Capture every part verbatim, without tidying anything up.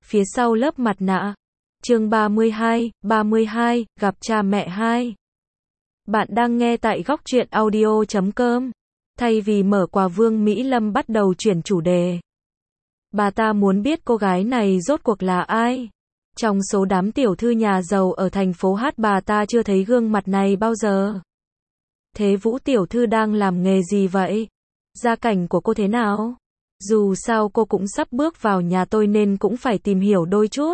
Phía sau lớp mặt nạ. Chương ba mươi hai, ba mươi hai, gặp cha mẹ hai. Bạn đang nghe tại góc truyện audio chấm com. Thay vì mở quà, Vương Mỹ Lâm bắt đầu chuyển chủ đề. Bà ta muốn biết cô gái này rốt cuộc là ai. Trong số đám tiểu thư nhà giàu ở thành phố Hát, bà ta chưa thấy gương mặt này bao giờ. Thế Vũ tiểu thư đang làm nghề gì vậy? Gia cảnh của cô thế nào? Dù sao cô cũng sắp bước vào nhà tôi nên cũng phải tìm hiểu đôi chút.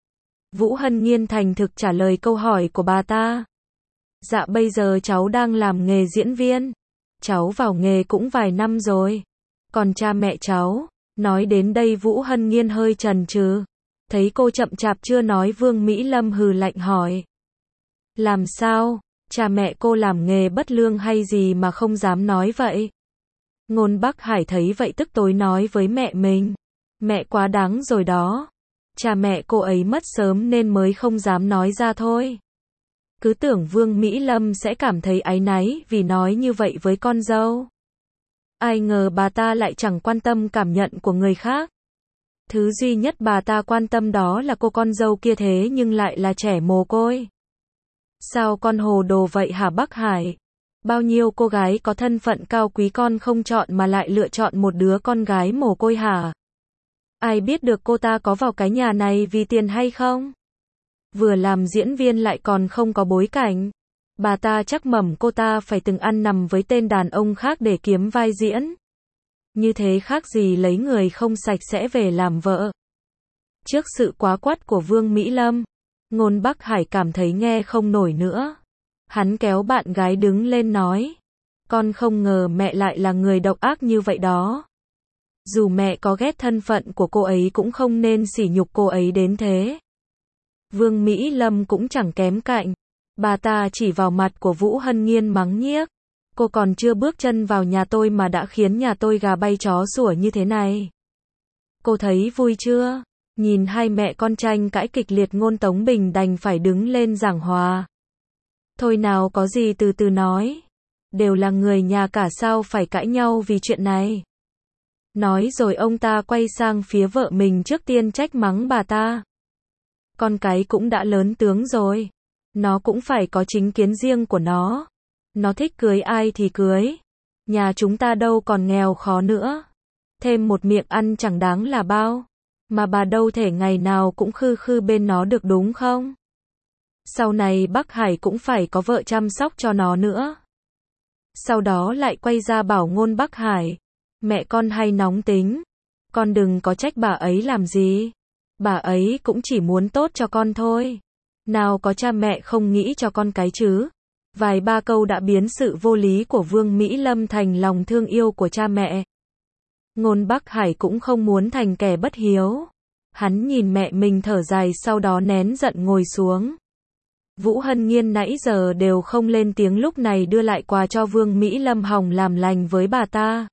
Vũ Hân Nhiên thành thực trả lời câu hỏi của bà ta. Dạ bây giờ cháu đang làm nghề diễn viên. Cháu vào nghề cũng vài năm rồi. Còn cha mẹ cháu? Nói đến đây Vũ Hân Nhiên hơi chần chừ. Thấy cô chậm chạp chưa nói, Vương Mỹ Lâm hừ lạnh hỏi. Làm sao? Cha mẹ cô làm nghề bất lương hay gì mà không dám nói vậy? Ngôn Bắc Hải thấy vậy tức tối nói với mẹ mình. Mẹ quá đáng rồi đó. Cha mẹ cô ấy mất sớm nên mới không dám nói ra thôi. Cứ tưởng Vương Mỹ Lâm sẽ cảm thấy áy náy vì nói như vậy với con dâu. Ai ngờ bà ta lại chẳng quan tâm cảm nhận của người khác. Thứ duy nhất bà ta quan tâm đó là cô con dâu kia, thế nhưng lại là trẻ mồ côi. Sao con hồ đồ vậy hả Bắc Hải? Bao nhiêu cô gái có thân phận cao quý con không chọn mà lại lựa chọn một đứa con gái mồ côi hả? Ai biết được cô ta có vào cái nhà này vì tiền hay không? Vừa làm diễn viên lại còn không có bối cảnh. Bà ta chắc mẩm cô ta phải từng ăn nằm với tên đàn ông khác để kiếm vai diễn. Như thế khác gì lấy người không sạch sẽ về làm vợ. Trước sự quá quắt của Vương Mỹ Lâm, Ngôn Bắc Hải cảm thấy nghe không nổi nữa. Hắn kéo bạn gái đứng lên nói. Con không ngờ mẹ lại là người độc ác như vậy đó. Dù mẹ có ghét thân phận của cô ấy cũng không nên sỉ nhục cô ấy đến thế. Vương Mỹ Lâm cũng chẳng kém cạnh. Bà ta chỉ vào mặt của Vũ Hân Nhiên mắng nhiếc. Cô còn chưa bước chân vào nhà tôi mà đã khiến nhà tôi gà bay chó sủa như thế này. Cô thấy vui chưa? Nhìn hai mẹ con tranh cãi kịch liệt, Ngôn Tống Bình đành phải đứng lên giảng hòa. Thôi nào, có gì từ từ nói. Đều là người nhà cả, sao phải cãi nhau vì chuyện này. Nói rồi ông ta quay sang phía vợ mình, trước tiên trách mắng bà ta. Con cái cũng đã lớn tướng rồi. Nó cũng phải có chính kiến riêng của nó. Nó thích cưới ai thì cưới. Nhà chúng ta đâu còn nghèo khó nữa. Thêm một miệng ăn chẳng đáng là bao. Mà bà đâu thể ngày nào cũng khư khư bên nó được đúng không? Sau này Bắc Hải cũng phải có vợ chăm sóc cho nó nữa. Sau đó lại quay ra bảo Ngôn Bắc Hải. Mẹ con hay nóng tính. Con đừng có trách bà ấy làm gì. Bà ấy cũng chỉ muốn tốt cho con thôi. Nào có cha mẹ không nghĩ cho con cái chứ. Vài ba câu đã biến sự vô lý của Vương Mỹ Lâm thành lòng thương yêu của cha mẹ. Ngôn Bắc Hải cũng không muốn thành kẻ bất hiếu. Hắn nhìn mẹ mình thở dài, sau đó nén giận ngồi xuống. Vũ Hân Nhiên nãy giờ đều không lên tiếng, lúc này đưa lại quà cho Vương Mỹ Lâm hòng làm lành với bà ta.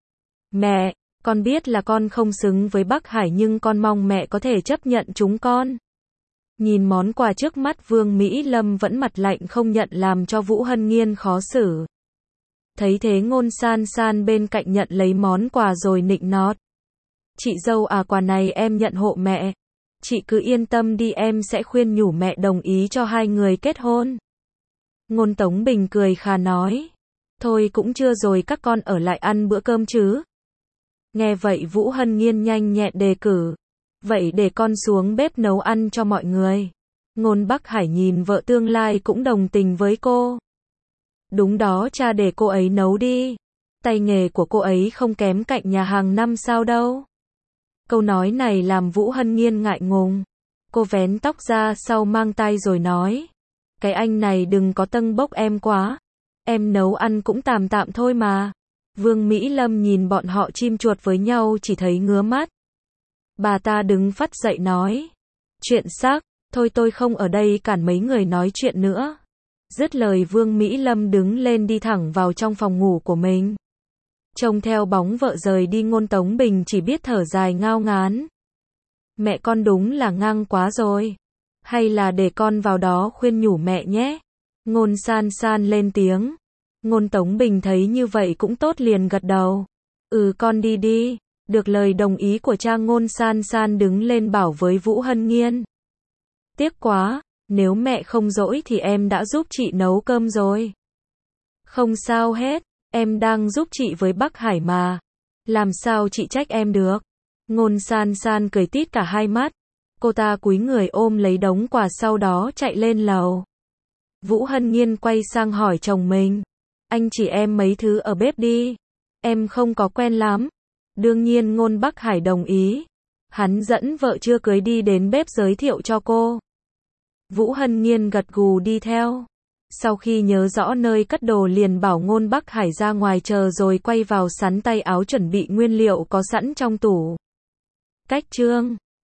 Mẹ, con biết là con không xứng với Bắc Hải nhưng con mong mẹ có thể chấp nhận chúng con. Nhìn món quà trước mắt, Vương Mỹ Lâm vẫn mặt lạnh không nhận, làm cho Vũ Hân Nhiên khó xử. Thấy thế Ngôn San San bên cạnh nhận lấy món quà rồi nịnh nót. Chị dâu à, quà này em nhận hộ mẹ. Chị cứ yên tâm đi, em sẽ khuyên nhủ mẹ đồng ý cho hai người kết hôn. Ngôn Tống Bình cười khà nói. Thôi cũng chưa rồi, các con ở lại ăn bữa cơm chứ. Nghe vậy Vũ Hân Nhiên nhanh nhẹn đề cử. Vậy để con xuống bếp nấu ăn cho mọi người. Ngôn Bắc Hải nhìn vợ tương lai cũng đồng tình với cô. Đúng đó cha, để cô ấy nấu đi. Tay nghề của cô ấy không kém cạnh nhà hàng năm sao đâu. Câu nói này làm Vũ Hân Nhiên ngại ngùng. Cô vén tóc ra sau mang tay rồi nói. Cái anh này đừng có tâng bốc em quá. Em nấu ăn cũng tạm tạm thôi mà. Vương Mỹ Lâm nhìn bọn họ chim chuột với nhau chỉ thấy ngứa mắt. Bà ta đứng phắt dậy nói. Chuyện xác, thôi tôi không ở đây cản mấy người nói chuyện nữa. Dứt lời Vương Mỹ Lâm đứng lên đi thẳng vào trong phòng ngủ của mình. Trông theo bóng vợ rời đi, Ngôn Tống Bình chỉ biết thở dài ngao ngán. Mẹ con đúng là ngang quá rồi. Hay là để con vào đó khuyên nhủ mẹ nhé. Ngôn San San lên tiếng. Ngôn Tống Bình thấy như vậy cũng tốt liền gật đầu. Ừ con đi đi. Được lời đồng ý của cha, Ngôn San San đứng lên bảo với Vũ Hân Nhiên. Tiếc quá, nếu mẹ không dỗi thì em đã giúp chị nấu cơm rồi. Không sao hết, em đang giúp chị với Bắc Hải mà. Làm sao chị trách em được? Ngôn San San cười tít cả hai mắt. Cô ta cúi người ôm lấy đống quà sau đó chạy lên lầu. Vũ Hân Nhiên quay sang hỏi chồng mình. Anh chỉ em mấy thứ ở bếp đi. Em không có quen lắm. Đương nhiên Ngôn Bắc Hải đồng ý. Hắn dẫn vợ chưa cưới đi đến bếp giới thiệu cho cô. Vũ Hân Nhiên gật gù đi theo. Sau khi nhớ rõ nơi cất đồ liền bảo Ngôn Bắc Hải ra ngoài chờ rồi quay vào sắn tay áo chuẩn bị nguyên liệu có sẵn trong tủ. Cách chương